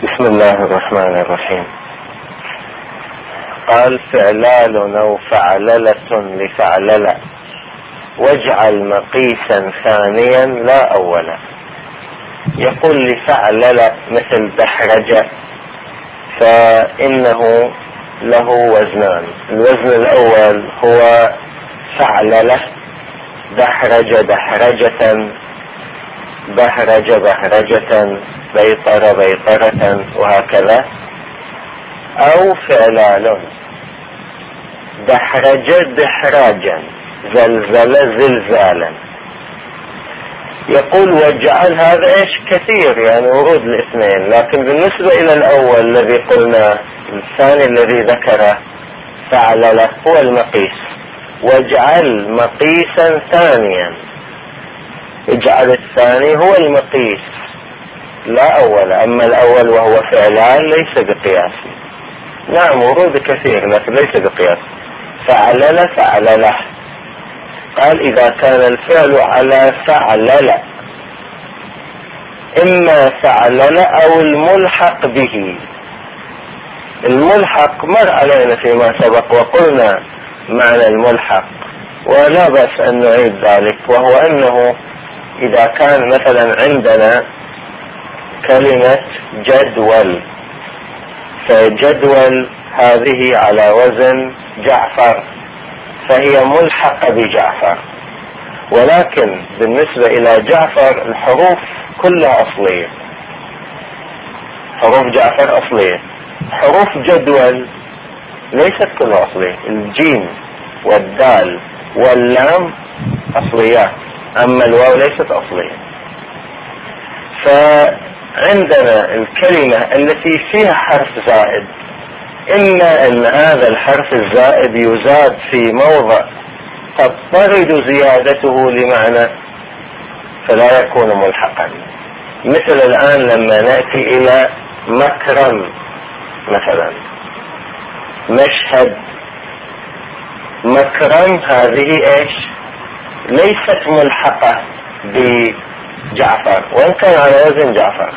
بسم الله الرحمن الرحيم. قال فعلال أو فعللة لفعلل واجعل مقيسا ثانيا لا أولا. يقول لفعلل مثل دحرج، فإنه له وزنان. الوزن الأول هو فعللة، دحرج دحرجة، بهرج بهرجة، بيطر بيطرة، وهكذا. أو فعلال، دحرج دحراجا، زلزل زلزالا. يقول واجعل هذا ايش كثير، يعني ورود الاثنين، لكن بالنسبة الى الاول الذي قلنا، الثاني الذي ذكره فعلله هو المقيس. واجعل مقيسا ثانيا، اجعل الثاني هو المقيس لا اول. اما الاول وهو فعلان ليس بقياس. نعم ورود كثير لكن ليس بقياس. فعلل فعلله. قال إذا كان الفعل على فعلل، إما فعلل أو الملحق به. الملحق مر علينا فيما سبق وقلنا معنى الملحق، ولا بأس أن نعيد ذلك، وهو أنه إذا كان مثلا عندنا كلمة جدول، فجدول هذه على وزن جعفر، فهي ملحقة بجعفر. ولكن بالنسبة إلى جعفر الحروف كلها أصلية، حروف جعفر أصلية. حروف جدول ليست كلها أصلية، الجيم والدال واللام أصليات، أما الواو ليست أصلية. فعندنا الكلمة التي فيها حرف زائد، إما أن هذا الحرف الزائد يزاد في موضع تضطرد زيادته لمعنى فلا يكون ملحقا. مثل الآن لما نأتي إلى مكرم مثلا، مشهد، مكرم هذه إيش ليست ملحقة بجعفر وإن كان على وزن جعفر.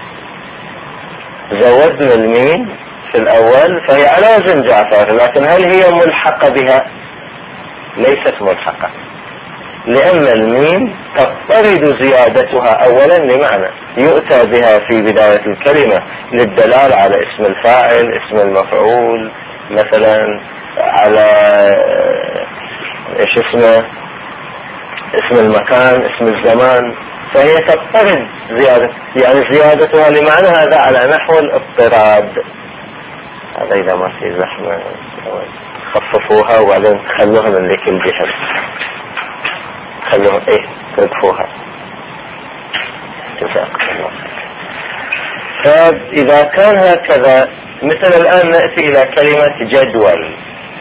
زودنا الميم في الأول فهي على وزن جعفر، لكن هل هي ملحقة بها؟ ليست ملحقة، لأن الميم تضطرد زيادتها أولا لمعنى يؤتى بها في بداية الكلمة للدلالة على اسم الفاعل، اسم المفعول، مثلا على ايش اسمه، اسم المكان، اسم الزمان، فهي تضطرد زيادة، يعني زيادتها لمعنى هذا على نحو الاضطراد. هذا إذا ما في زحمة خففوها وبعدين خلوها من ذيك الجهة، خلوها توقفوها. جزاكم الله. فإذا كان هكذا، مثل الآن نأتي إلى كلمة جدول.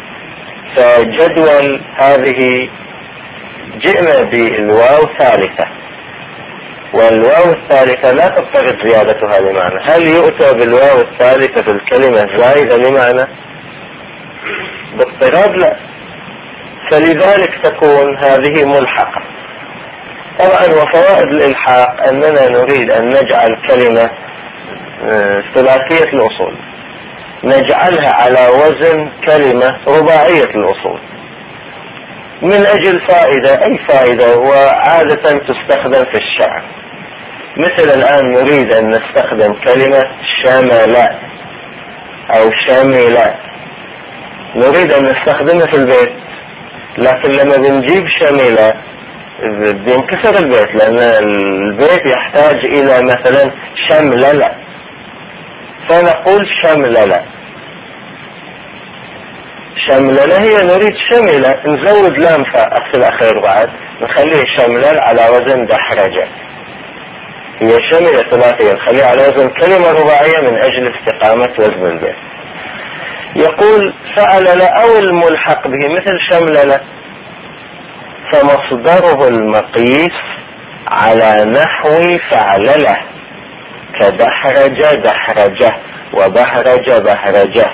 فجدول هذه جئنا بالواو ثالثة، والواو الثالثة لا تضطرد زيادتها لمعنى. هل يؤتى بالواو الثالثة في الكلمة زائدة لمعنى؟ باضطراد لا، فلذلك تكون هذه ملحقة. طبعا وفوائد الإلحاق أننا نريد أن نجعل كلمة ثلاثية الأصول، نجعلها على وزن كلمة رباعية الأصول من أجل فائدة، أي فائدة، وعادة تستخدم في الشعر. مثل الآن نريد أن نستخدم كلمة شمل أو شمل، نريد أن نستخدمها في البيت، لكن لما بنجيب شمل بينكسر البيت، لأن البيت يحتاج إلى مثلا شمللة، فنقول شمللة. شمللة هي نريد شملة، نزود لام في الأخير بعد نخليه شملل على وزن دحرجة. هي شملة ثلاثية نخليه على وزن كلمة رباعية من أجل استقامة وزن البيت. يقول فعلل أو الملحق به مثل شمللة، فمصدره المقيس على نحو فعلله، كدحرج دحرجه، وبهرج بهرجه.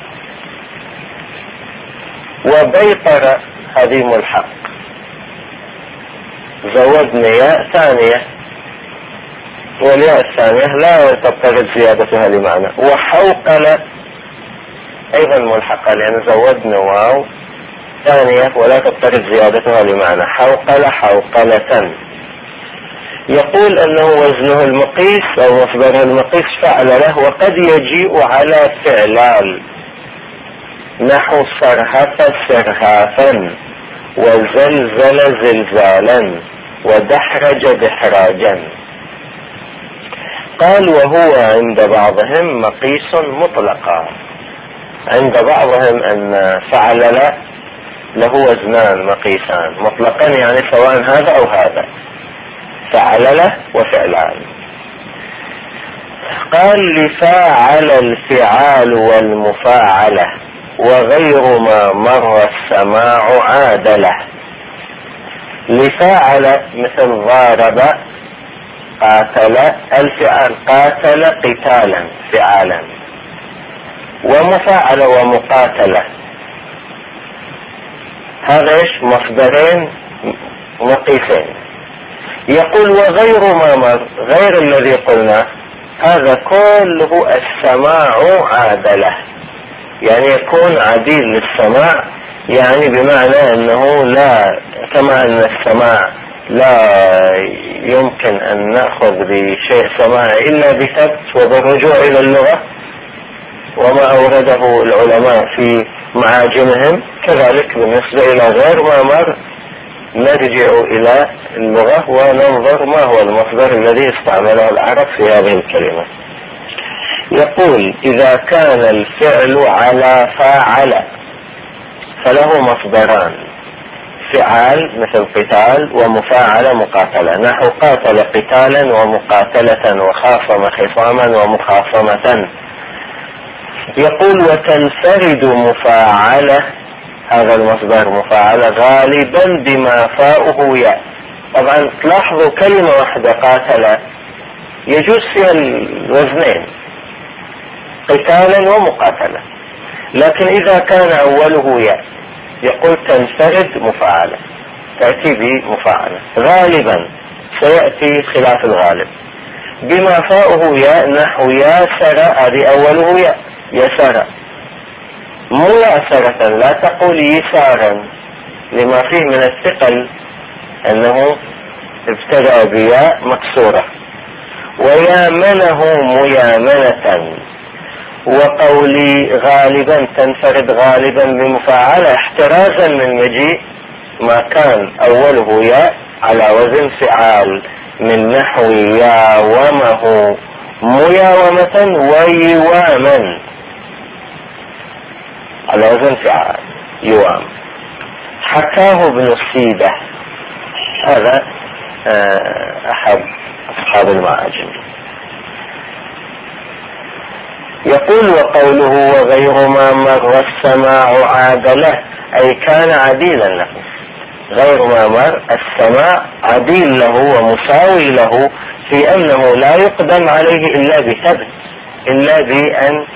وبيطر هذه ملحق، زودنا ياء ثانية والياء الثانية لا تضطرد زيادتها لمعنى. وحوقل ايضا ملحقة لان زودنا واو ثانية ولا تضطرد زيادتها لمعنى. حوقل حوقلة. يقول انه وزنه المقيس او مصدره المقيس فعل له، وقد يجيء على فعلال نحو صرهف سرهافا وزلزل زلزالا ودحرج دحراجا. قال وهو عند بعضهم مقيس مطلقا. عند بعضهم ان فعل له وزنان مقيسان مطلقا، يعني سواء هذا او هذا، فعل له وفعلان. قال لفاعل الفعال والمفاعلة وغير ما مر السماع عادله. لفاعل مثل ضارب قاتل، الفعال قاتل قتالا فعالا، ومفاعل ومقاتلة هذا ايش؟ مصدرين مقيسين. يقول وغير ما مر، غير الذي قلنا هذا كله السماع عادله، يعني يكون عديل للسماع، يعني بمعنى انه لا، كما ان السماع لا يمكن ان نأخذ بشيء سماعي الا بثبت وبالرجوع الى اللغة وما اورده العلماء في معاجمهم، كذلك بالنسبة الى غير ما مر نرجع الى اللغة وننظر ما هو المصدر الذي استعمله العرب في هذه الكلمة. يقول إذا كان الفعل على فاعل فله مصدران، فعال مثل قتال ومفاعل مقاتلة، نحو قاتل قتالا ومقاتلة وخاصم خصاما ومخاصمة. يقول وتنفرد مفاعلة، هذا المصدر مفاعلة غالبا بما فاؤه ياء. طبعا تلاحظوا كلمة واحدة قاتل يجوز فيها الوزنين قتالا ومقاتلة، لكن إذا كان أوله ياء يقول تنفرد مفاعلة، تأتي بمفاعلة غالبا، سيأتي خلاف الغالب. بما فاؤه ياء نحو ياسر، هذه أوله ياء يسر، مو ياسرة، لا تقول يسارا لما فيه من الثقل أنه ابتدأ بياء مكسورة. ويامنه ميامنة. وقولي غالبا تنفرد غالبا بمفاعلة احترازا من مجيء ما كان أوله ياء على وزن فعال، من نحو ياومه مياومة ويواما على وزن فعال يوام. حكاه ابن السيدة، هذا أحد أصحاب المعاجم. يقول وقوله وغير ما مر السماع عادله، أي كان عديلا له. غير ما مر السماع عديل له ومساوي له في أنه لا يقدم عليه إلا بثبت، إلا بأن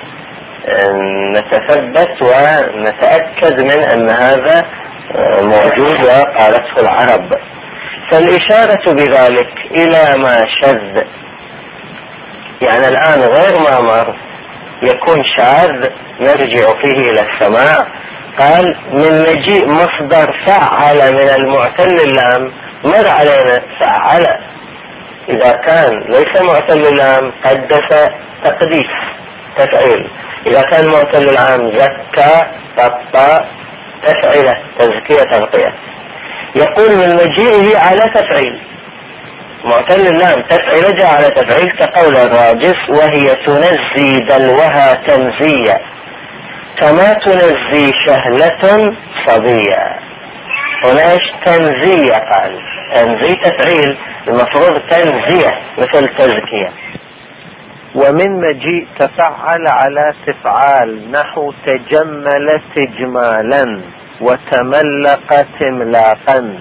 نتثبت ونتأكد من أن هذا موجود وقالته العرب. فالإشارة بذلك إلى ما شذ، يعني الآن غير ما مر يكون شاذ نرجع فيه إلى السماع. قال من مجيء مصدر فعل من المعتل اللام، مر علينا فعل، إذا كان ليس معتل اللام قدس تقديس تفعيل، إذا كان معتل العام زكى قطى تفعيله تزكية تنقية. يقول من مجيئه على تفعيل، معتل اللام تفعيل جاء على تفعيل، كقول الراجس وهي تنزي دلوها تنزية كما تنزي شهلة صبية. هنا ايش تنزية؟ قال تنزي تفعيل، المفروض تنزية مثل تزكية. ومن مجيء تفعل على تفعال نحو تجمل تجمالا وتملق تملاقا،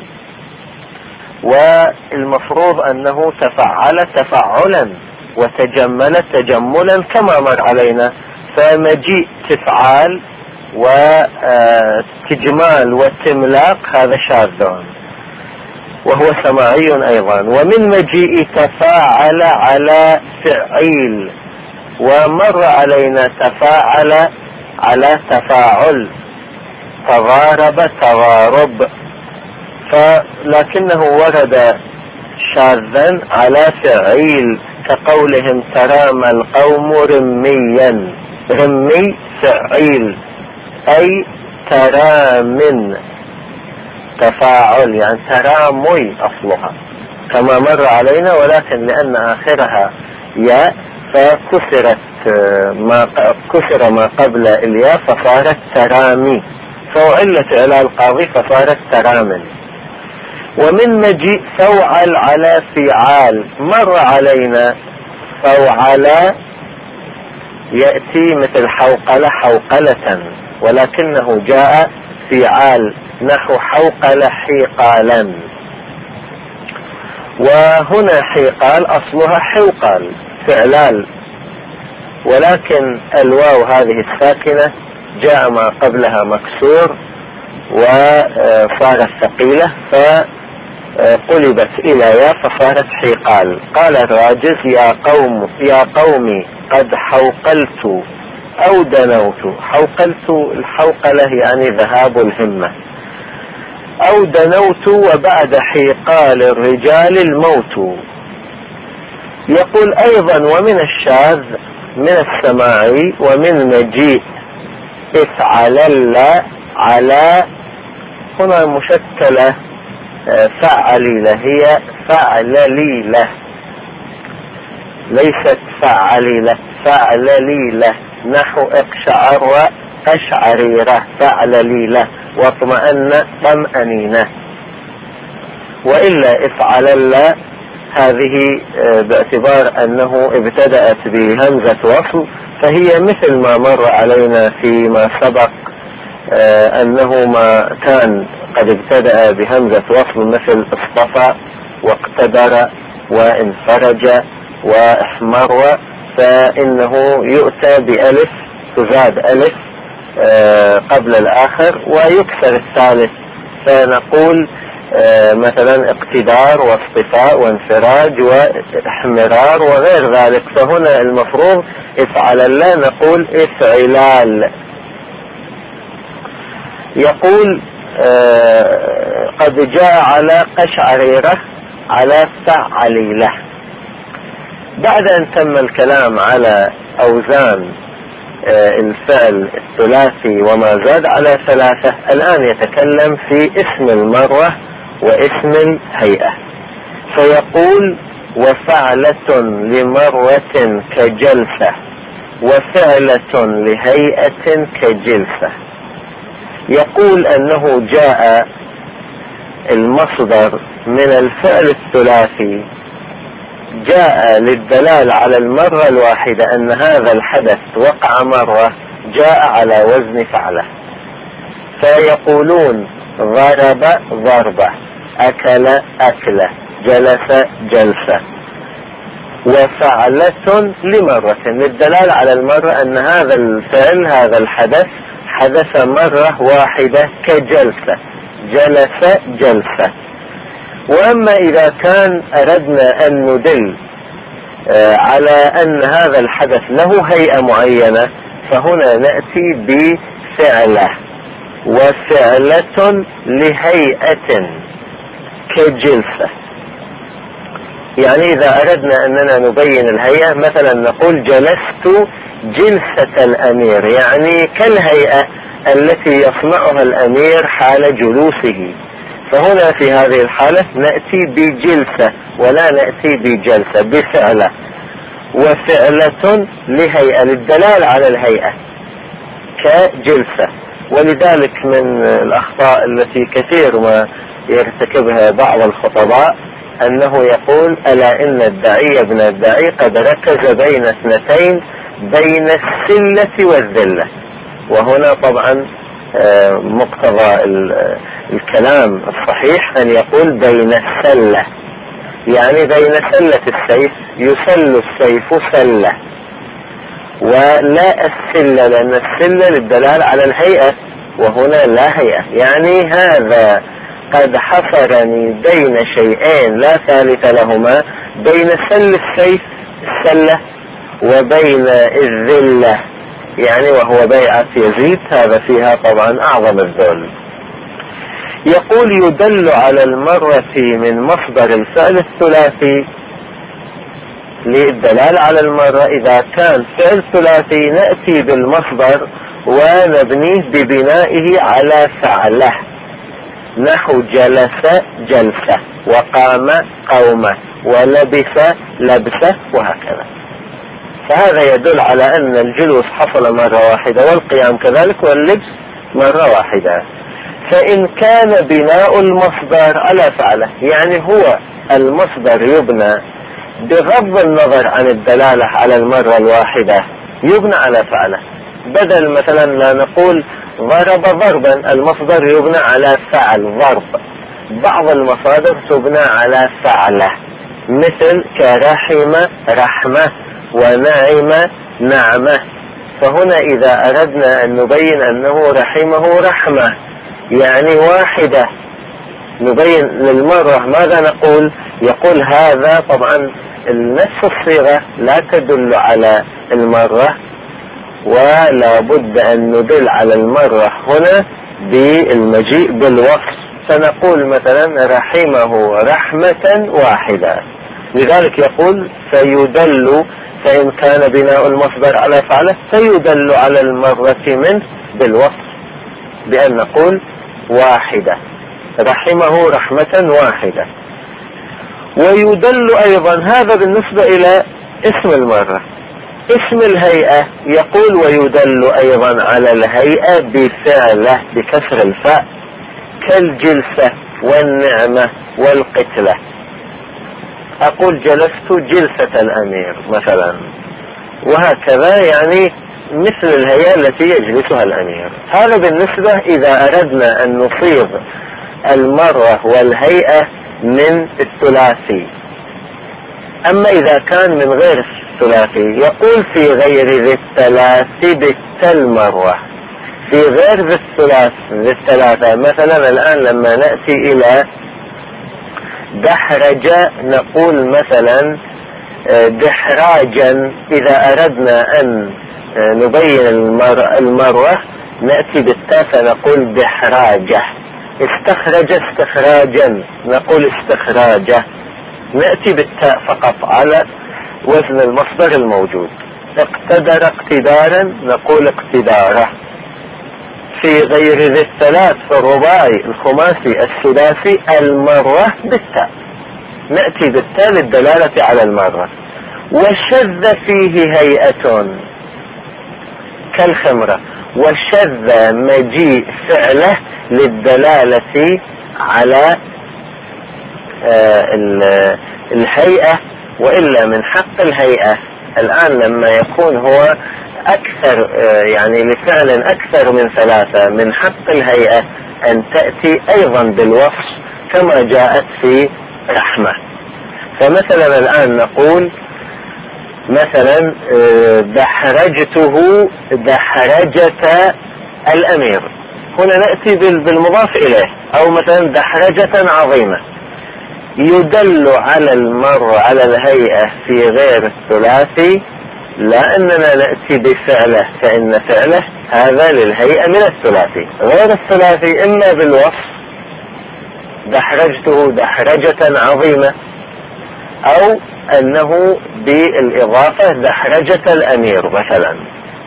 والمفروض أنه تفعل تفعلا وتجمل تجملا كما مر علينا. فمجيء تفعال وتجمال والتملاق هذا شاذ. وهو سماعي أيضا. ومن مجيء تفاعل على فعيل، ومر علينا تفاعل على تفاعل، تضارب تضارب، لكنه ورد شاذا على فعيل كقولهم ترام القوم رميا. رمي فعيل أي ترام، تفاعل يعني ترامي أصلها كما مر علينا، ولكن لأن آخرها ياء فكسر ما قبل الياء فصارت ترامي، فوعلت على القاضي فصارت ترام. ومن مجيء فوعل على فعال، مر علينا فوعل يأتي مثل حوقل حوقلة، ولكنه جاء فعال نحو حوقل حيقالا. وهنا حيقال أصلها حوقال فعلال، ولكن الواو هذه الساكنة جاء ما قبلها مكسور وصارت ثقيلة فقلبت إلى يا فصارت حيقال. قال الراجز يا قومي قد حوقلت أو دنوت. حوقلت الحوقلة يعني ذهاب الهمة، أو دنوت وبعد حيقال الرجال الموت. يقول أيضا ومن الشاذ من السماعي ومن مجيء افعلل على، هنا مشكلة فعليلة، هي فعلليلة ليست فعليلة، فعلليلة نحو اقشعر قشعريرة فعلليلة واطمأن طمأنينة. وإلا افعلل هذه باعتبار أنه ابتدأت بهمزة وصل فهي مثل ما مر علينا فيما سبق أنه ما كان قد ابتدأ بهمزة وصل مثل اصطفى واقتدر وانفرج واحمر، فإنه يؤتى بألف، تزاد ألف قبل الآخر ويكسر الثالث، فنقول مثلا اقتدار واصطفاء وانفراج واحمرار وغير ذلك. فهنا المفروض افعل الله نقول افعلال. يقول قد جاء على قشعريرة على فعليلة. بعد أن تم الكلام على أوزان الفعل الثلاثي وما زاد على ثلاثة، الآن يتكلم في اسم المرة واسم الهيئة، فيقول وفعلة لمرة كجلسة وفعلة لهيئة كجلسة. يقول أنه جاء المصدر من الفعل الثلاثي جاء للدلالة على المرة الواحدة أن هذا الحدث وقع مرة، جاء على وزن فعله، فيقولون ضرب ضربة، أكل أكلة، جلس جلسة. وفعلة لمرة للدلالة على المرة أن هذا الفعل هذا الحدث حدث مرة واحدة كجلسة، جلس جلسة. وأما إذا كان أردنا أن ندل على أن هذا الحدث له هيئة معينة فهنا نأتي بفعلة وفعلة لهيئة كجلسة. يعني إذا أردنا أننا نبين الهيئة مثلا نقول جلست جلسة الأمير، يعني كالهيئة التي يصنعها الأمير حال جلوسه. فهنا في هذه الحالة نأتي بجلسة ولا نأتي بجلسة، بفعلة. وفعلة لهيئة للدلالة على الهيئة كجلسة. ولذلك من الأخطاء التي كثير ما يرتكبها بعض الخطباء أنه يقول ألا إن الداعي ابن الداعي قد ركز بين اثنتين، بين السلة والذلة. وهنا طبعا مقتضى الكلام الصحيح أن يقول بين السلة، يعني بين سلة السيف، يسل السيف سلة، ولا السلة، لأن السلة للدلالة على الهيئة وهنا لا هيئة. يعني هذا قد حصرني بين شيئين لا ثالث لهما، بين سل السيف السلة وبين الذلة، يعني وهو بيعة يزيد، هذا فيها طبعا أعظم الذل. يقول يدل على المرة من مصدر الفعل الثلاثي. للدلالة على المرة إذا كان فعل ثلاثي نأتي بالمصدر ونبنيه ببنائه على فعله، نحو جلس جلسة، وقام قومة، ولبس لبسة، وهكذا. فهذا يدل على أن الجلوس حصل مرة واحدة، والقيام كذلك، واللبس مرة واحدة. فإن كان بناء المصدر على فعله، يعني هو المصدر يبنى بغض النظر عن الدلالة على المرة الواحدة، يبنى على فعله. بدل مثلا لا نقول ضرب ضربا، المصدر يبنى على فعل ضرب. بعض المصادر تبنى على فعله، مثل كرحم رحمة، ونعم نعمة. فهنا إذا أردنا أن نبين أنه رحمه رحمة يعني واحدة، نبين للمرة ماذا نقول؟ يقول هذا طبعا نفس الصيغة لا تدل على المرة، ولا بد أن ندل على المرة هنا بالمجيء بالوصف. فنقول مثلا رحمه رحمة واحدة. لذلك يقول فيدل، فإن كان بناء المصدر على فعله فيدل على المرة منه بالوصف، بأن نقول واحدة، رحمه رحمة واحدة. ويدل أيضا، هذا بالنسبة إلى اسم المرة. اسم الهيئة يقول ويدل أيضا على الهيئة بفعله بكسر الفاء، كالجلسة والنعمة والقتلة. أقول جلست جلسة الأمير مثلا، وهكذا، يعني مثل الهيئة التي يجلسها الأمير. هذا بالنسبة إذا أردنا أن نصيغ المرة والهيئة من الثلاثي. أما إذا كان من غير الثلاثي يقول في غير ذي الثلاثي بالتلمرة، في غير ذي الثلاثة. مثلا الآن لما نأتي إلى دحرج نقول مثلا دحراجا. إذا أردنا أن نبين المروة نأتي بالتاء فنقول دحراجة. استخرج استخراجا نقول استخراجة. نأتي بالتاء فقط على وزن المصدر الموجود. اقتدر اقتدارا نقول اقتداره. في غير ذي الثلاث، في الرباعي الخماسي السداسي المرة بالتاء، نأتي بالتاء للدلالة على المرة. وشذ فيه هيئة كالخمرة، وشذ مجيء فعله للدلالة على الهيئة، وإلا من حق الهيئة الآن لما يكون هو أكثر، يعني لفعل أكثر من ثلاثة، من حق الهيئة أن تأتي أيضا بالوصف كما جاءت في رحمة. فمثلا الآن نقول مثلا دحرجته دحرجة الأمير، هنا نأتي بالمضاف إليه. أو مثلا دحرجة عظيمة. يدل على المرة على الهيئة في غير الثلاثي، لا أننا نأتي بفعله، فإن فعله هذا للهيئة من الثلاثي. غير الثلاثي إما بالوصف دحرجته دحرجة عظيمة، أو أنه بالإضافة دحرجة الأمير مثلا.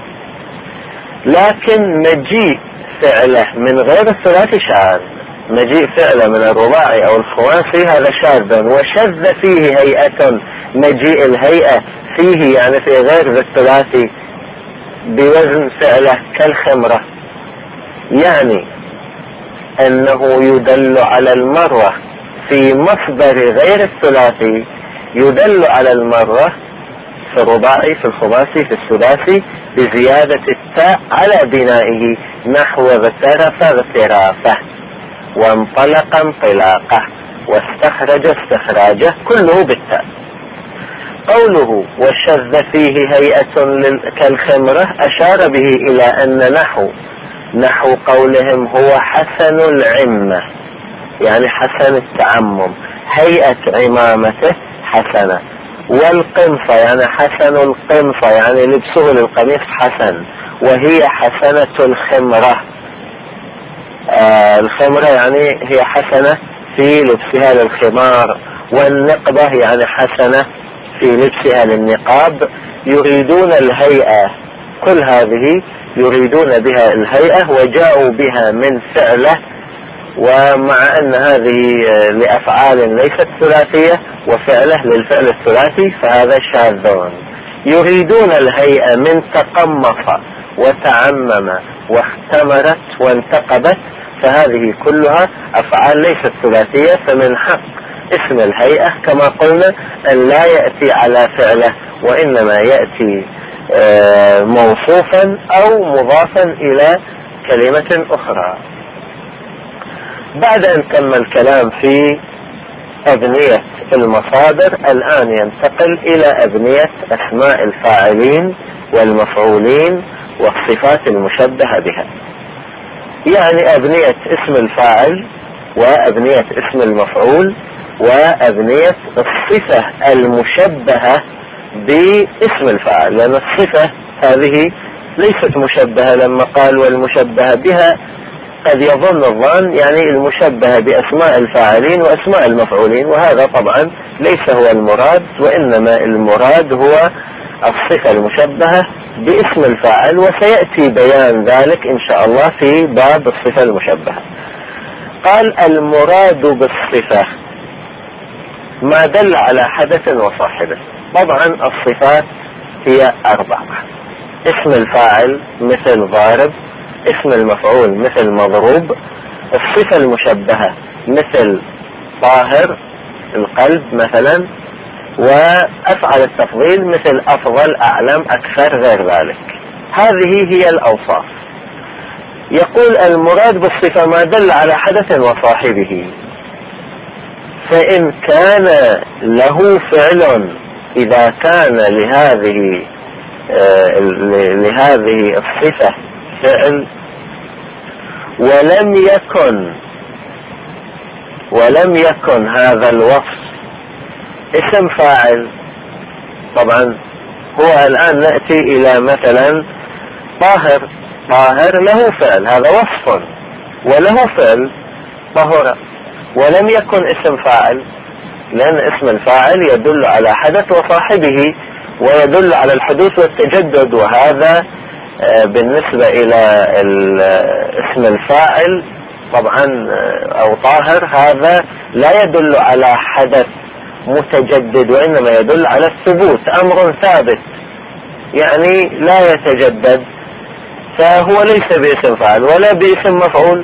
لكن مجيء فعله من غير الثلاثي شاذ، مجيء فعله من الرباعي أو الخماسي هذا شاذ. وشذ فيه هيئة، مجيء الهيئة فيه يعني في غير الثلاثي بوزن فعله كالخمرة، يعني أنه يدل على المرة في مصدر غير الثلاثي، يدل على المرة في الرباعي في الخماسي في السداسي بزيادة التاء على بنائه، نحو اغترف اغترافه، وانطلق انطلاقه، واستخرج استخراجه، كله بالتاء. قوله وشذ فيه هيئة كالخمرة أشار به إلى أن نحو قولهم هو حسن العمة، يعني حسن التعمم، هيئة عمامته حسنة. والقنصة يعني حسن القنصة، يعني لبسه للقميص حسن. وهي حسنة الخمرة، الخمرة يعني هي حسنة في لبسها للخمار. والنقبة يعني حسنة في لبسها للنقاب. يريدون الهيئة، كل هذه يريدون بها الهيئة وجاءوا بها من فعله، ومع أن هذه لأفعال ليست ثلاثية وفعله للفعل الثلاثي فهذا شاذون. يريدون الهيئة من تقمص وتعمم واختمرت وانتقبت، فهذه كلها أفعال ليست ثلاثية. فمن حق اسم الهيئة كما قلنا أن لا يأتي على فعله، وإنما يأتي موصوفا أو مضافا إلى كلمة أخرى. بعد أن تم الكلام في أبنية المصادر، الآن ينتقل إلى أبنية أسماء الفاعلين والمفعولين والصفات المشبهة بها. يعني أبنية اسم الفاعل وأبنية اسم المفعول وأبنية الصفة المشبهة باسم الفاعل، لأن الصفة هذه ليست مشبهة. لما قال والمشبهة بها قد يظن الظان يعني المشبهة بأسماء الفاعلين وأسماء المفعولين، وهذا طبعا ليس هو المراد، وإنما المراد هو الصفة المشبهة باسم الفاعل، وسيأتي بيان ذلك إن شاء الله في باب الصفة المشبهة. قال المراد بالصفة ما دل على حدث وصاحبه. طبعا الصفات هي 4: اسم الفاعل مثل ضارب، اسم المفعول مثل مضروب، الصفة المشبهة مثل طاهر القلب مثلا، وأفعل التفضيل مثل أفضل، أعلم، أكثر، غير ذلك. هذه هي الأوصاف. يقول المراد بالصفة ما دل على حدث وصاحبه، فإن كان له فعل، إذا كان لهذه الصفة فعل ولم يكن هذا الوصف اسم فاعل. طبعا هو الآن نأتي إلى مثلا طاهر له فعل، هذا وصف وله فعل طهر، ولم يكن اسم فاعل، لأن اسم الفاعل يدل على حدث وصاحبه ويدل على الحدوث والتجدد، وهذا بالنسبة إلى اسم الفاعل طبعا أو طاهر هذا لا يدل على حدث متجدد، وإنما يدل على الثبوت، أمر ثابت يعني لا يتجدد، فهو ليس باسم فاعل ولا باسم مفعول،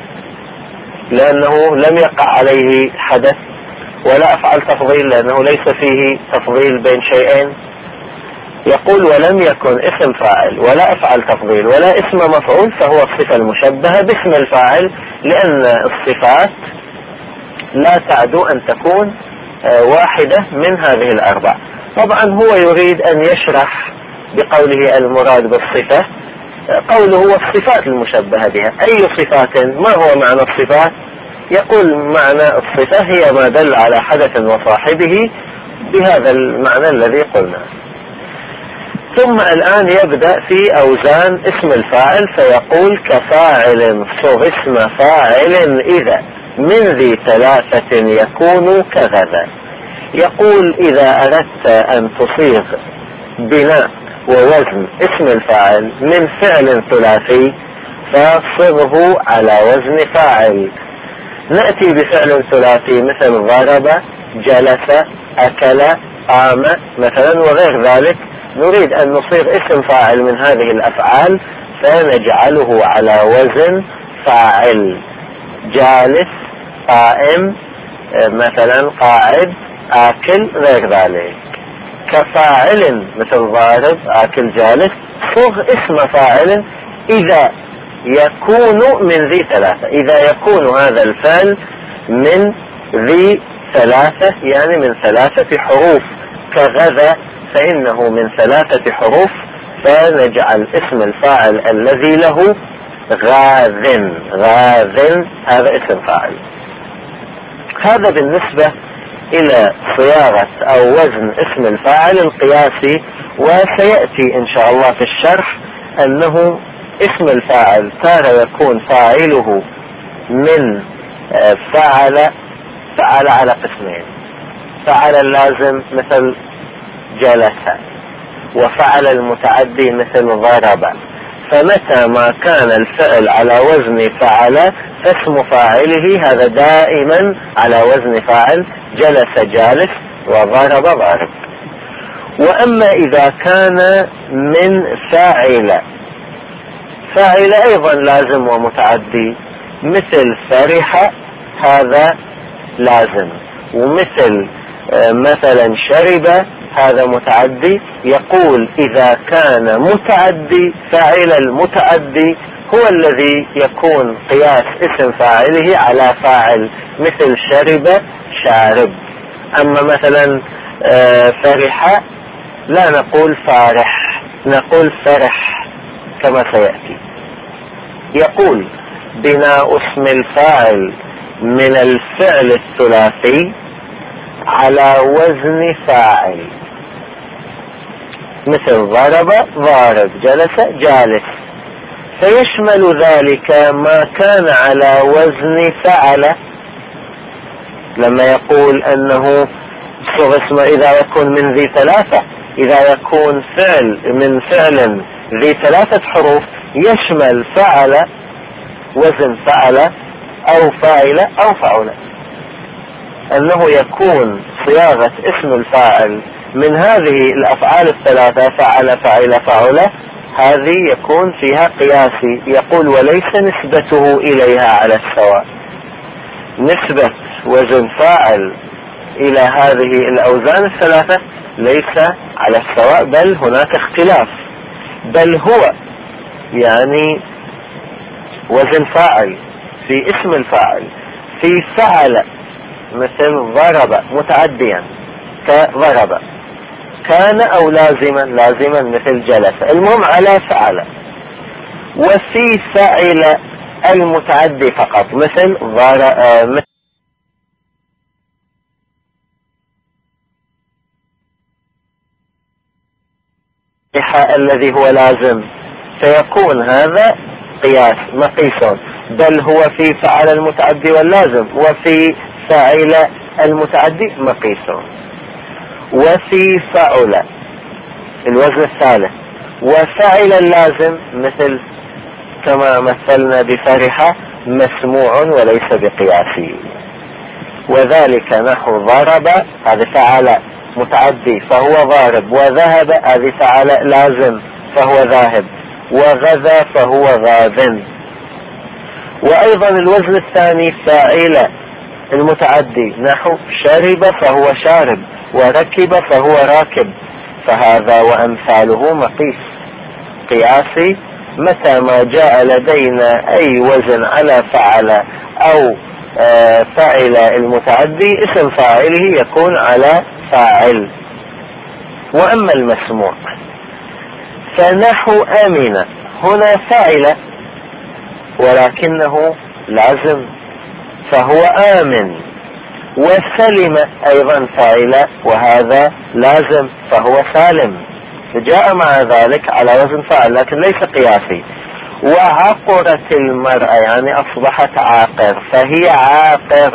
لأنه لم يقع عليه حدث، ولا أفعل تفضيل لأنه ليس فيه تفضيل بين شيئين. يقول ولم يكن اسم فاعل ولا أفعل تفضيل ولا اسم مفعول، فهو الصفة المشبهة باسم الفاعل، لأن الصفات لا تعدو أن تكون واحدة من هذه الأربع. طبعا هو يريد أن يشرح بقوله المراد بالصفة، قوله هو الصفات المشبهة بها. أي صفات؟ ما هو معنى الصفات؟ يقول معنى الصفة هي ما دل على حدث وصاحبه بهذا المعنى الذي قلنا. ثم الآن يبدأ في أوزان اسم الفاعل، فيقول كفاعل صغ اسم فاعل إذا من ذي ثلاثة يكون كذا. يقول إذا أردت أن تصيغ بناء ووزن اسم الفاعل من فعل ثلاثي فصغه على وزن فاعل. نأتي بفعل ثلاثي مثل ضرب، جلس، أكل، قام مثلا وغير ذلك. نريد أن نصيغ اسم فاعل من هذه الأفعال فنجعله على وزن فاعل: جالس، قائم، مثلا قاعد، آكل، غير ذلك. كفاعل مثل ضارب، آكل، جالس. صغ اسم فاعل إذا يكون من ذي ثلاثة، إذا يكون هذا الفعل من ذي ثلاثة يعني من 3 حروف، كغذا فإنه من 3 حروف، فنجعل اسم الفاعل الذي له غاذ هذا اسم فاعل. هذا بالنسبة إلى صياغة أو وزن اسم الفاعل القياسي. وسيأتي إن شاء الله في الشرح أنه اسم الفاعل تارة يكون فاعله من فعل على قسمين: فعل اللازم مثل جلس، وفعل المتعدي مثل ضرب. فمتى ما كان الفعل على وزن فعل فاسم فاعله هذا دائما على وزن فاعل: جلس جالس، وضرب ضارب. وأما إذا كان من فاعل أيضا لازم ومتعدي مثل فرح، هذا لازم، ومثل مثلا شرب هذا متعدي. يقول إذا كان متعدي فاعل المتعدي هو الذي يكون قياس اسم فاعله على فاعل، مثل شرب شارب. أما مثلا فرح لا نقول فارح، نقول فرح كما سيأتي. يقول: بناء اسم الفاعل من الفعل الثلاثي على وزن فاعل، مثل ضرب ضارب، جلس جالس. فيشمل ذلك ما كان على وزن فعل، لما يقول أنه صغ اسم إذا يكون من ذي ثلاثة، إذا يكون فعل من فعل ذي ثلاثة حروف يشمل فعل، وزن فعل أو فاعل أو فعل، أنه يكون صياغة اسم الفاعل من هذه الأفعال الثلاثة: فعل فعل فعل، هذه يكون فيها قياسي. يقول: وليس نسبته إليها على السواء. نسبة وزن فاعل إلى هذه الأوزان الثلاثة ليس على السواء، بل هناك اختلاف. بل هو يعني وزن فاعل في اسم الفاعل في فعل مثل ضرب متعديا كضرب، كان أو لازما مثل جلس، المهم على فعل. وفي فعل المتعدي فقط مثل الذي هو لازم، فيكون هذا قياس مقيس. بل هو في فعل المتعدي واللازم، وفي فعل المتعدي مقيس. وفي فعل الوزن الثالث وفعل اللازم مثل كما مثلنا بفرح مسموع وليس بقياسي. وذلك نحو ضرب، هذا فعل متعدي فهو ضارب، وذهب هذه فعل لازم فهو ذاهب، وغذا فهو غاذ. وأيضا الوزن الثاني فاعل المتعدي نحو شرب فهو شارب، وركب فهو راكب، فهذا وأمثاله مقيس قياسي. متى ما جاء لدينا أي وزن على فعل أو فعل المتعدي اسم فاعله يكون على فاعل. وأما المسموع فنحو أمن، هنا فاعل ولكنه لازم فهو آمن، وسلم أيضا فاعل وهذا لازم فهو سالم، جاء مع ذلك على وزن فاعل لكن ليس قياسي. وعقرت المرأة يعني أصبحت عاقر، فهي عاقر،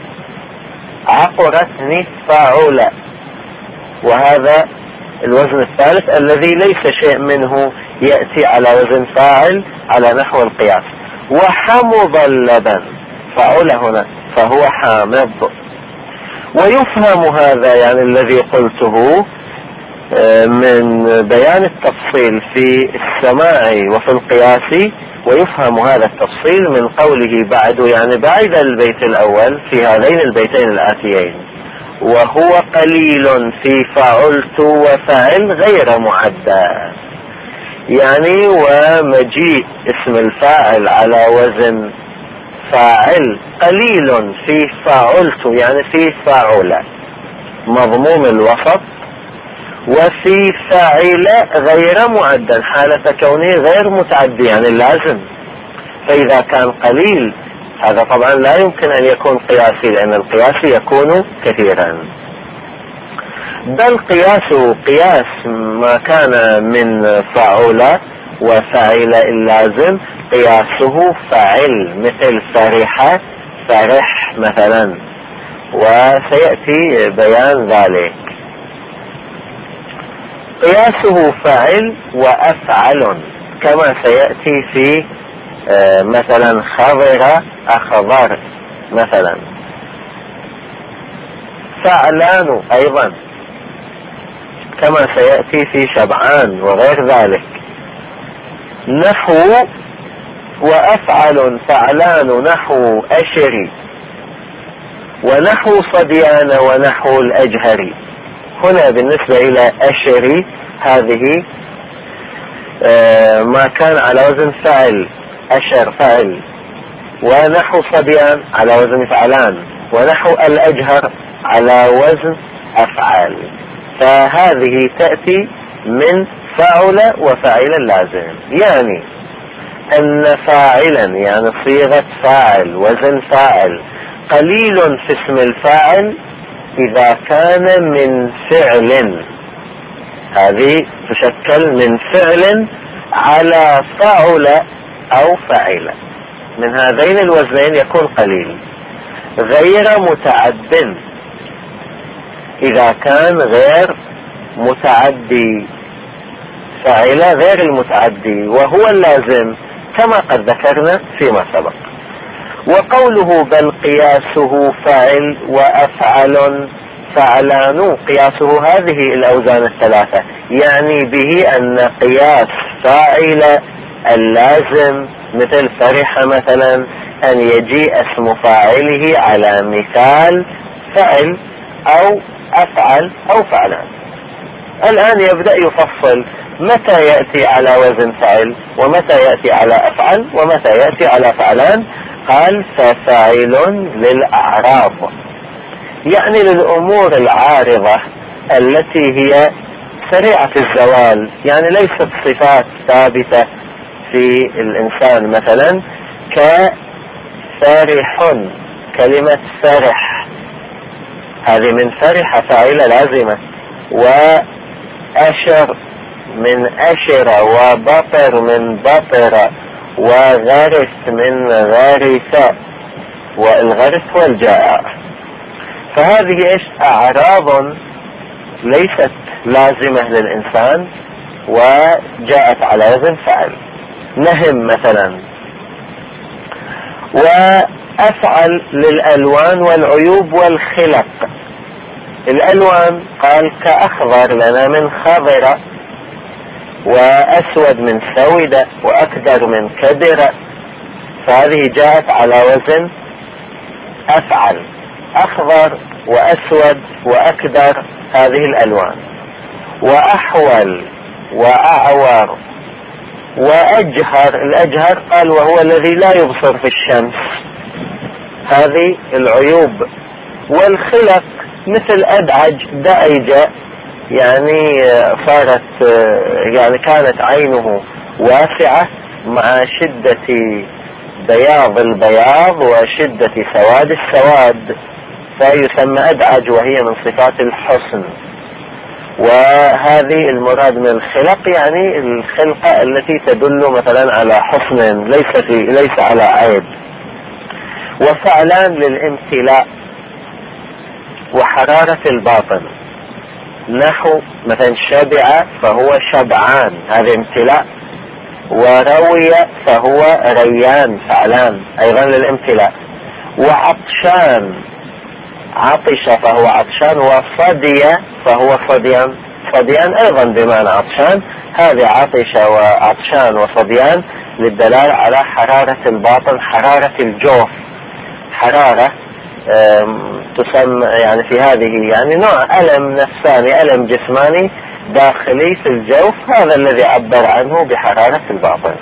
عقرتني فاعل، وهذا الوزن الثالث الذي ليس شيء منه يأتي على وزن فاعل على نحو القياس. وحمض اللبن فاعل هنا فهو حامض. ويفهم هذا يعني الذي قلته من بيان التفصيل في السماع وفي القياس، ويفهم هذا التفصيل من قوله بعد يعني بعد البيت الأول في هذين البيتين الآتيين: وهو قليل في فعلت وفعل غير معدى. يعني ومجيء اسم الفاعل على وزن فاعل قليل في فعلت يعني في فاعل مضموم الوسط، وفي فاعل غير معدى حالة كونه غير متعدي يعني اللازم. فإذا كان قليل هذا طبعا لا يمكن أن يكون قياسي، لأن القياس يكون كثيرا، بل قياس ما كان من فعل وفعل اللازم قياسه فعل، مثل فرح فرح مثلا، وسيأتي بيان ذلك. قياسه فعل وأفعل كما سيأتي في مثلا خضر أخضر مثلا. فعلان أيضا كما سيأتي في شبعان وغير ذلك. نحو وأفعل فعلان نحو أشري ونحو صديان ونحو الأجهري. هنا بالنسبة إلى أشري هذه ما كان على وزن فعل، أشر فعل، ونحو صديان على وزن فعلان، ونحو الأجهر على وزن أفعال. فهذه تأتي من فعل وفعل اللازم، يعني أن فاعلا يعني صيغة فاعل وزن فاعل قليل في اسم الفاعل إذا كان من فعل، هذه تشكل من فعل على فعل أو فعل، من هذين الوزنين يكون قليل، غير متعد إذا كان غير متعدي، فعل غير المتعدي وهو اللازم كما قد ذكرنا فيما سبق. وقوله بل قياسه فعل وأفعل فعلان، قياسه هذه الأوزان الثلاثة، يعني به أن قياس فاعل اللازم مثل فرح مثلا أن يجيء اسم فاعله على مثال فعل أو أفعل أو فعلان. الآن يبدأ يفصل متى يأتي على وزن فعل ومتى يأتي على أفعل ومتى يأتي على فعلان. قال ففاعل للأعراض، يعني للأمور العارضة التي هي سريعة الزوال، يعني ليست صفات ثابتة في الإنسان، مثلا كفرح، كلمة فرح هذه من فرح فاعل لازمة، وأشر من أشر، وبطر من بطر، وغرس من غرس، والغرس هو الجائع. فهذه أعراض ليست لازمة للإنسان وجاءت على وزن فعل. نهم مثلا. وأفعل للألوان والعيوب والخلق. الألوان قال كأخضر لنا من خضر، وأسود من سودة، وأكدر من كدر، فهذه جاءت على وزن أفعل، أخضر وأسود وأكدر هذه الألوان. وأحول وأعور وأجهر، الأجهر قال وهو الذي لا يبصر في الشمس، هذه العيوب. والخلق مثل أدعج دأيجة، يعني صارت يعني كانت عينه واسعة مع شدة بياض البياض وشدة سواد السواد، فيسمى أدعج، وهي من صفات الحسن. وهذه المراد من الخلق يعني الخلقة التي تدل مثلا على حسن ليس على عيب. وفعلان للامتلاء وحرارة الباطن، نحو مثلا شبع فهو شبعان، هذا امتلاء. وروي فهو ريان، فعلان أيضا للامتلاء. وعطشان عطش فهو عطشان، وصدي فهو صديان، صديان أيضا بمعنى عطشان. هذه عطش وعطشان وصديان للدلالة على حرارة الباطن، حرارة الجوف، حرارة تسمى يعني في هذه يعني نوع ألم نفساني، ألم جسماني داخلي في الجوف، هذا الذي عبر عنه بحرارة الباطن.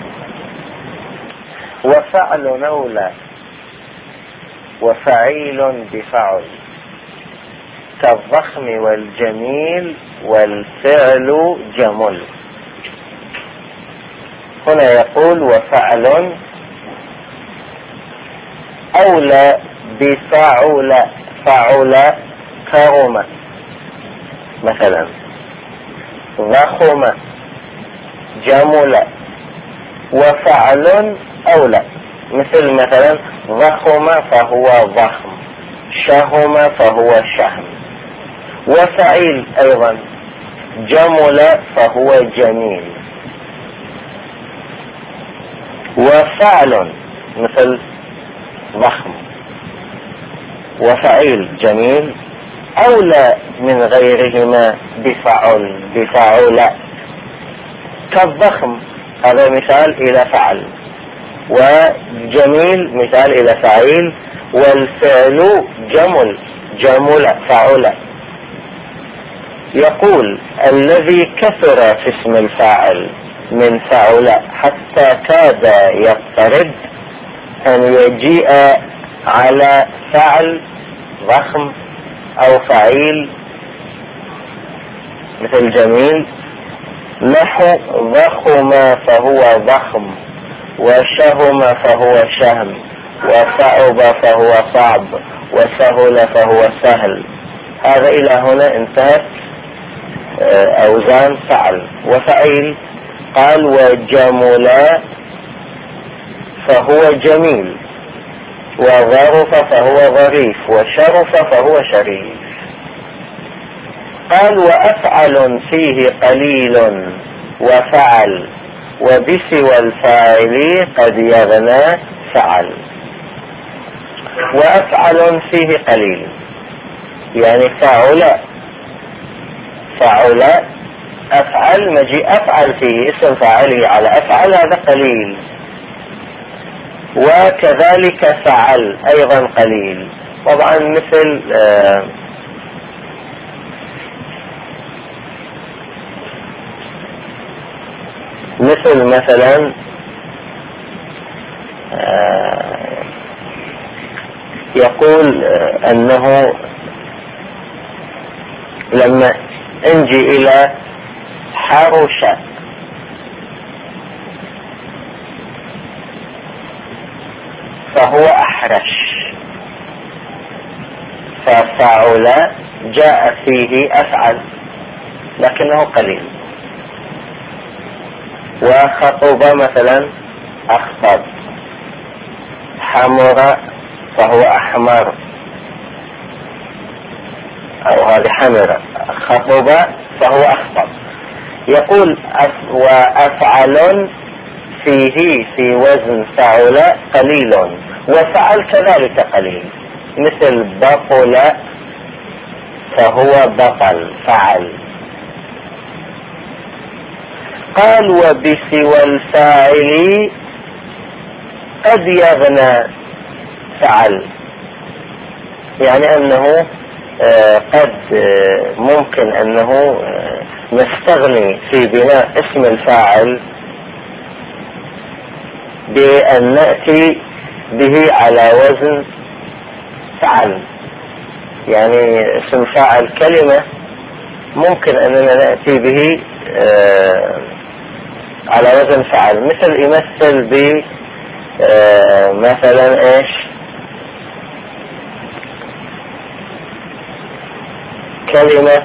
وفعل نولى وفعيل بفعل كالضخم والجميل والفعل جمل. هنا يقول وفعل أولى بفعل، فعل كرم مثلا، ضخم جمل. وفعل أولى، مثل مثلا ضخم فهو ضخم، شهم فهو شهم. وفعيل أيضا جمل فهو جميل. وفعل مثل ضخم وفعيل جميل أولى من غيرهما بفعل. كالضخم هذا مثال إلى فعل، وجميل مثال إلى فعيل. والفعل جمل فعل. يقول الذي كثر في اسم الفاعل من فعل حتى كاد يضطرد أن يجيء على فعل ضخم أو فعيل مثل جميل، نحو ضخم فهو ضخم، وشهم فهو شهم، وصعب فهو صعب، وسهل فهو سهل. هذا إلى هنا انتهت أوزان فعل. وفعيل قال وجمل فهو جميل، وظرف فهو ظريف، وشرف فهو شريف. قال وأفعل فيه قليل وفعل، وبسوى الفاعل قد يغنى فعل. وأفعل فيه قليل يعني فعل أفعل، مجيء أفعل فيه اسم فاعله على أفعل هذا قليل. وكذلك فعل أيضا قليل. طبعا مثل مثلا يقول أنه لما انجي إلى حرش فهو أحرش، ففعل جاء فيه أفعل لكنه قليل. وخطب مثلا أخطب، حمر فهو أحمر، أو هذه حمر، خطب فهو أخطب. يقول وأفعل فيه في وزن فعل قليل، وفعل كذلك قليل، مثل بطل فهو بطل فعل. قال وبسوى الفاعل قد يغنى فعل، يعني أنه قد ممكن أنه نستغني في بناء اسم الفاعل بأن نأتي به على وزن فعل. يعني اسم فاعل كلمة ممكن أننا نأتي به على وزن فعل، مثل يمثل ب مثلا ايش، كلمة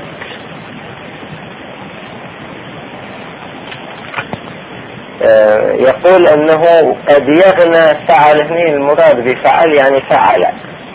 يقول أنه قد يغنى فعل. هنا المراد بفعل يعني فعل،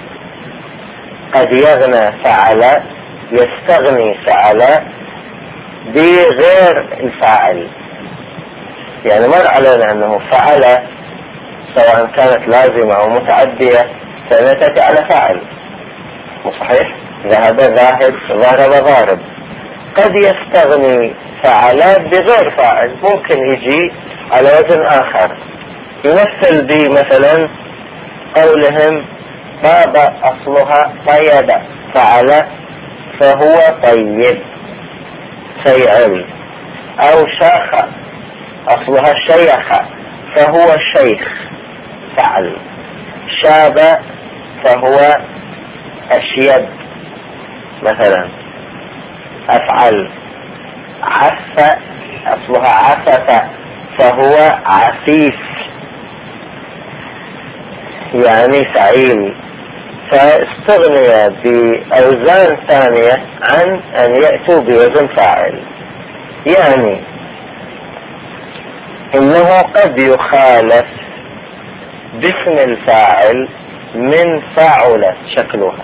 قد يغنى فعل يستغني فعل بغير الفاعل. يعني مر علينا أنه فعل سواء كانت لازمة أو متعدية فنتت على فاعل، صحيح؟ ذهب ذاهب، ضرب ضارب. قد يستغني فعل بغير فاعل، ممكن يجي على وزن آخر، يمثل بمثلا قولهم طاب أصلها طيب فعل فهو طيب فيعل، أو شاخ أصلها شيخ فهو شيخ فعل، شاب فهو أشيب مثلا أفعل، عف أصلها عفف فهو عفيف. يعني فعيل، فاستغني بأوزان ثانية عن أن يأتوا بوزن فاعل. يعني إنه قد يخالف باسم الفاعل من فاعل شكلها،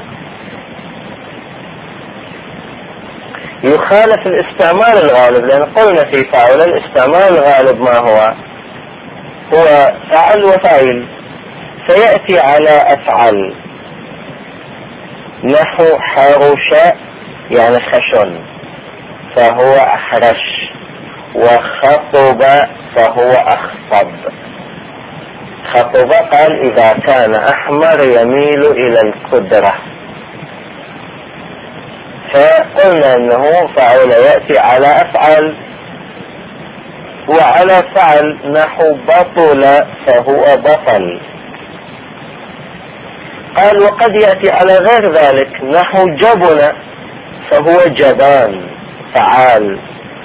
يخالف الاستعمال الغالب، لأن قلنا في فاعل الاستعمال الغالب ما هو فعل وفاعل، فيأتي على أفعل، نحو حرش يعني خشن فهو أحرش، وخطب فهو أخطب. خطب قال إذا كان أحمر يميل إلى الكدرة، فقلنا أنه فعل يأتي على أفعل، وعلى فعل نحو بطل فهو بطل. قال وقد يأتي على غير ذلك، نحو جبن فهو جبان فعال،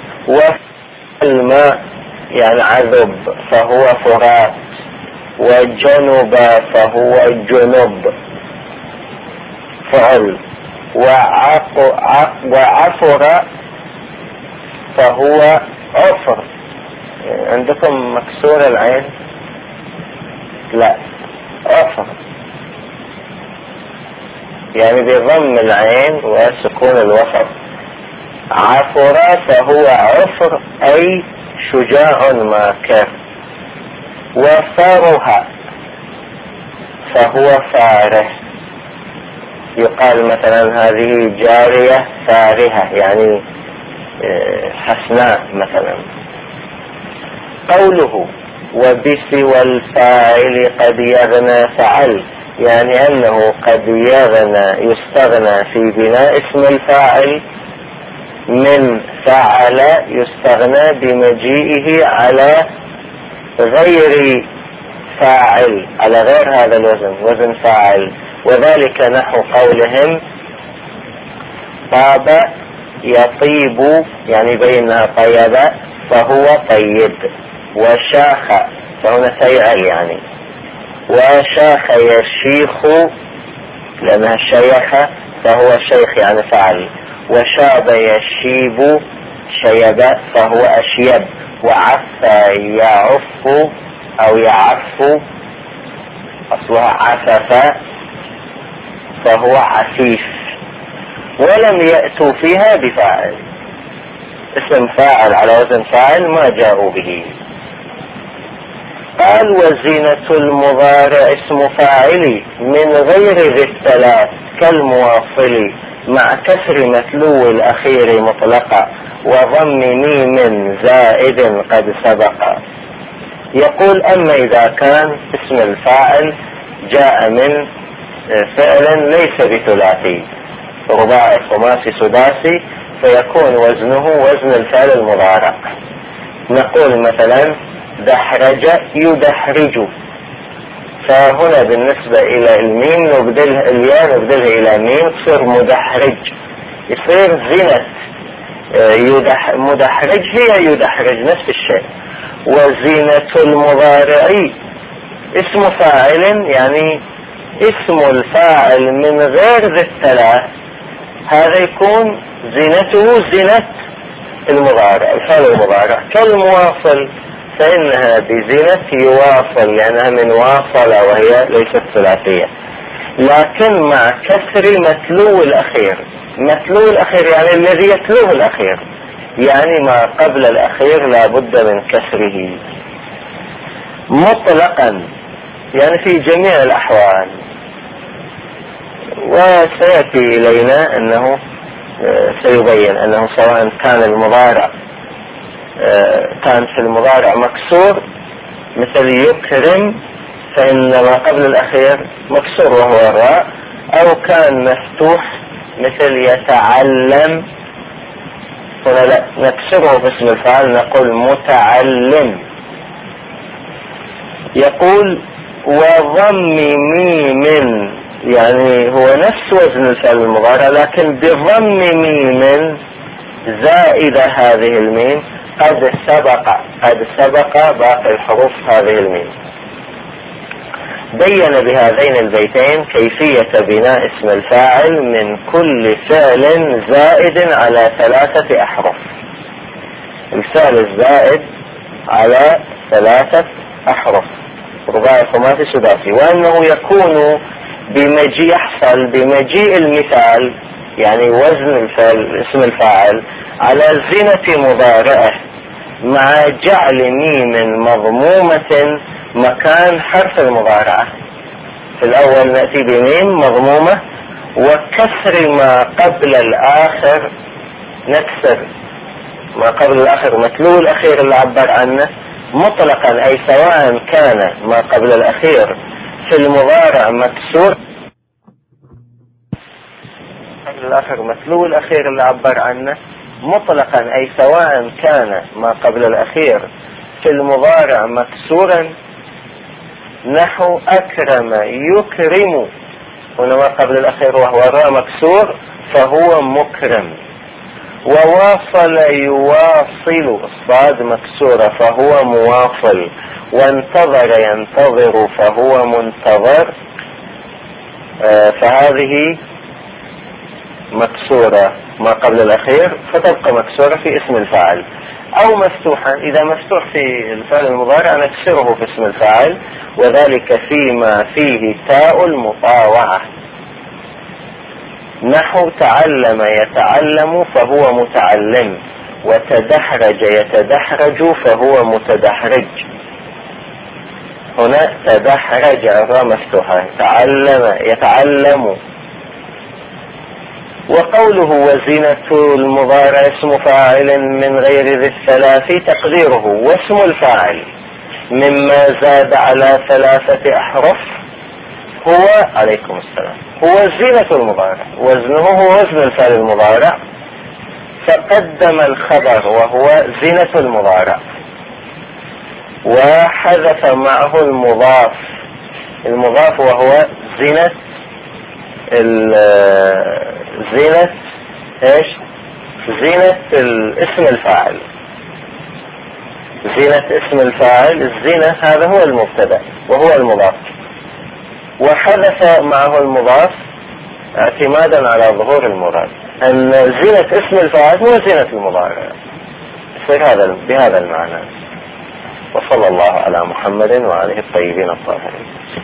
والماء يعني عذب فهو فرات، وجنب فهو جنب فعل، وعفر فهو عفر. عندكم مكسور العين؟ لا، عفر يعني بضم العين وسكون الوسط. عفر فهو عفر أي شجاع ماكر. وفره فهو فاره، يقال مثلا هذه جارية فارهة يعني حسناء مثلا. قوله وبسوى الفاعل قد يغنى فعل، يعني أنه قد يستغنى في بناء اسم الفاعل من فعل، يستغنى بمجيئه على غير فاعل، على غير هذا الوزن، وزن فاعل. وذلك نحو قولهم طاب يطيب يعني بينها طيب فهو طيب، وشاخ فهنا فيعل يعني، وشاخ يشيخ لأنها شيخ فهو شيخ يعني فعل، وشاب يشيب شيب فهو أشيب، وعف يعف أو يعف أصلها عفف فهو عفيف. ولم يأتوا فيها بفاعل، اسم فاعل على وزن فاعل ما جاءوا به. قال وزينة المضارع اسم فاعل من غير ذي الثلاث كالمواصل، مع كسر متلو الأخير مطلقا، وضم ميم زائد قد سبق. يقول أما إذا كان اسم الفاعل جاء من فعل ليس بثلاثي، رباعي خماسي سداسي، فيكون وزنه وزن الفعل المضارع. نقول مثلا دحرج يدحرج، فهنا بالنسبة إلى الميم نبدل الياء نبدلها إلى ميم تصير مدحرج، يصير زينة مدحرج هي يدحرج نفس الشيء. وزينة المضارع اسم فاعل يعني اسم الفاعل من غير ذي الثلاث، هذا يكون زينته زينة المضارع الفعل المضارع. كالمواصل فإنها بزينة يواصل لأنها من واصل وهي ليست ثلاثية، لكن مع كسر متلو الأخير. متلو الأخير يعني الذي يتلوه الأخير، يعني ما قبل الأخير لا بد من كسره مطلقا يعني في جميع الأحوال. وسيأتي إلينا أنه سيبين أنه سواء كان المضارع كان في المضارع مكسور مثل يكرم فإن ما قبل الأخير مكسور وهو الراء، أو كان مفتوح مثل يتعلم، هنا لا نكسره باسم الفاعل نقول متعلم. يقول وضم ميم يعني هو نفس وزن الفعل المضارع لكن بضم ميم زائد هذه الميم قد سبق باقي الحروف هذه الميم. بين بهذين البيتين كيفية بناء اسم الفاعل من كل فعل زائد على 3 أحرف. الفعل الزائد على 3 أحرف، رباعي خماسي سداسي، وأنه يكون يحصل بمجيء المثال، يعني وزن الفعل اسم الفاعل على زينة مضارعه مع جعل ميم مضمومة مكان حرف المضارعة. في الأول نأتي بميم مضمومة وكسر ما قبل الآخر، نكسر ما قبل الآخر متلو الأخير اللي عبر عنه مطلقا، أي سواء كان ما قبل الأخير في المضارع مكسور قبل الآخر متلو الأخير اللي عبر عنه مطلقا، أي سواء كان ما قبل الأخير في المضارع مكسورا، نحو أكرم يكرم، هنا ما قبل الأخير وهو راء مكسور فهو مكرم. وواصل يواصل، الصاد مكسورة فهو مواصل. وانتظر ينتظر فهو منتظر، فهذه مكسورة ما قبل الأخير فتبقى مكسورة في اسم الفاعل. أو مفتوحا، إذا مفتوح في الفعل المضارع نكسره في اسم الفاعل، وذلك فيما فيه تاء المطاوعة، نحو تعلم يتعلم فهو متعلم، وتدحرج يتدحرج فهو متدحرج. هنا تدحرج الراء مفتوحة، تعلم يتعلم. وقوله وزينة المضارع اسم فاعل من غير ذي الثلاث تقديره واسم الفاعل مما زاد على 3 أحرف هو، عليكم السلام، هو زينة المضارع، وزنه هو وزن الفعل المضارع، فقدم الخبر وهو زينة المضارع، وحذف معه المضاف وهو زينة ايش؟ زينة اسم الفاعل، زينة اسم الفاعل، الزينة هذا هو المبتدأ وهو المضاف، وحذف معه المضاف اعتمادا على ظهور المراد ان زينة اسم الفاعل هو زينة المضارع، يصير بهذا المعنى. وصلى الله على محمد وعليه الطيبين الطاهرين.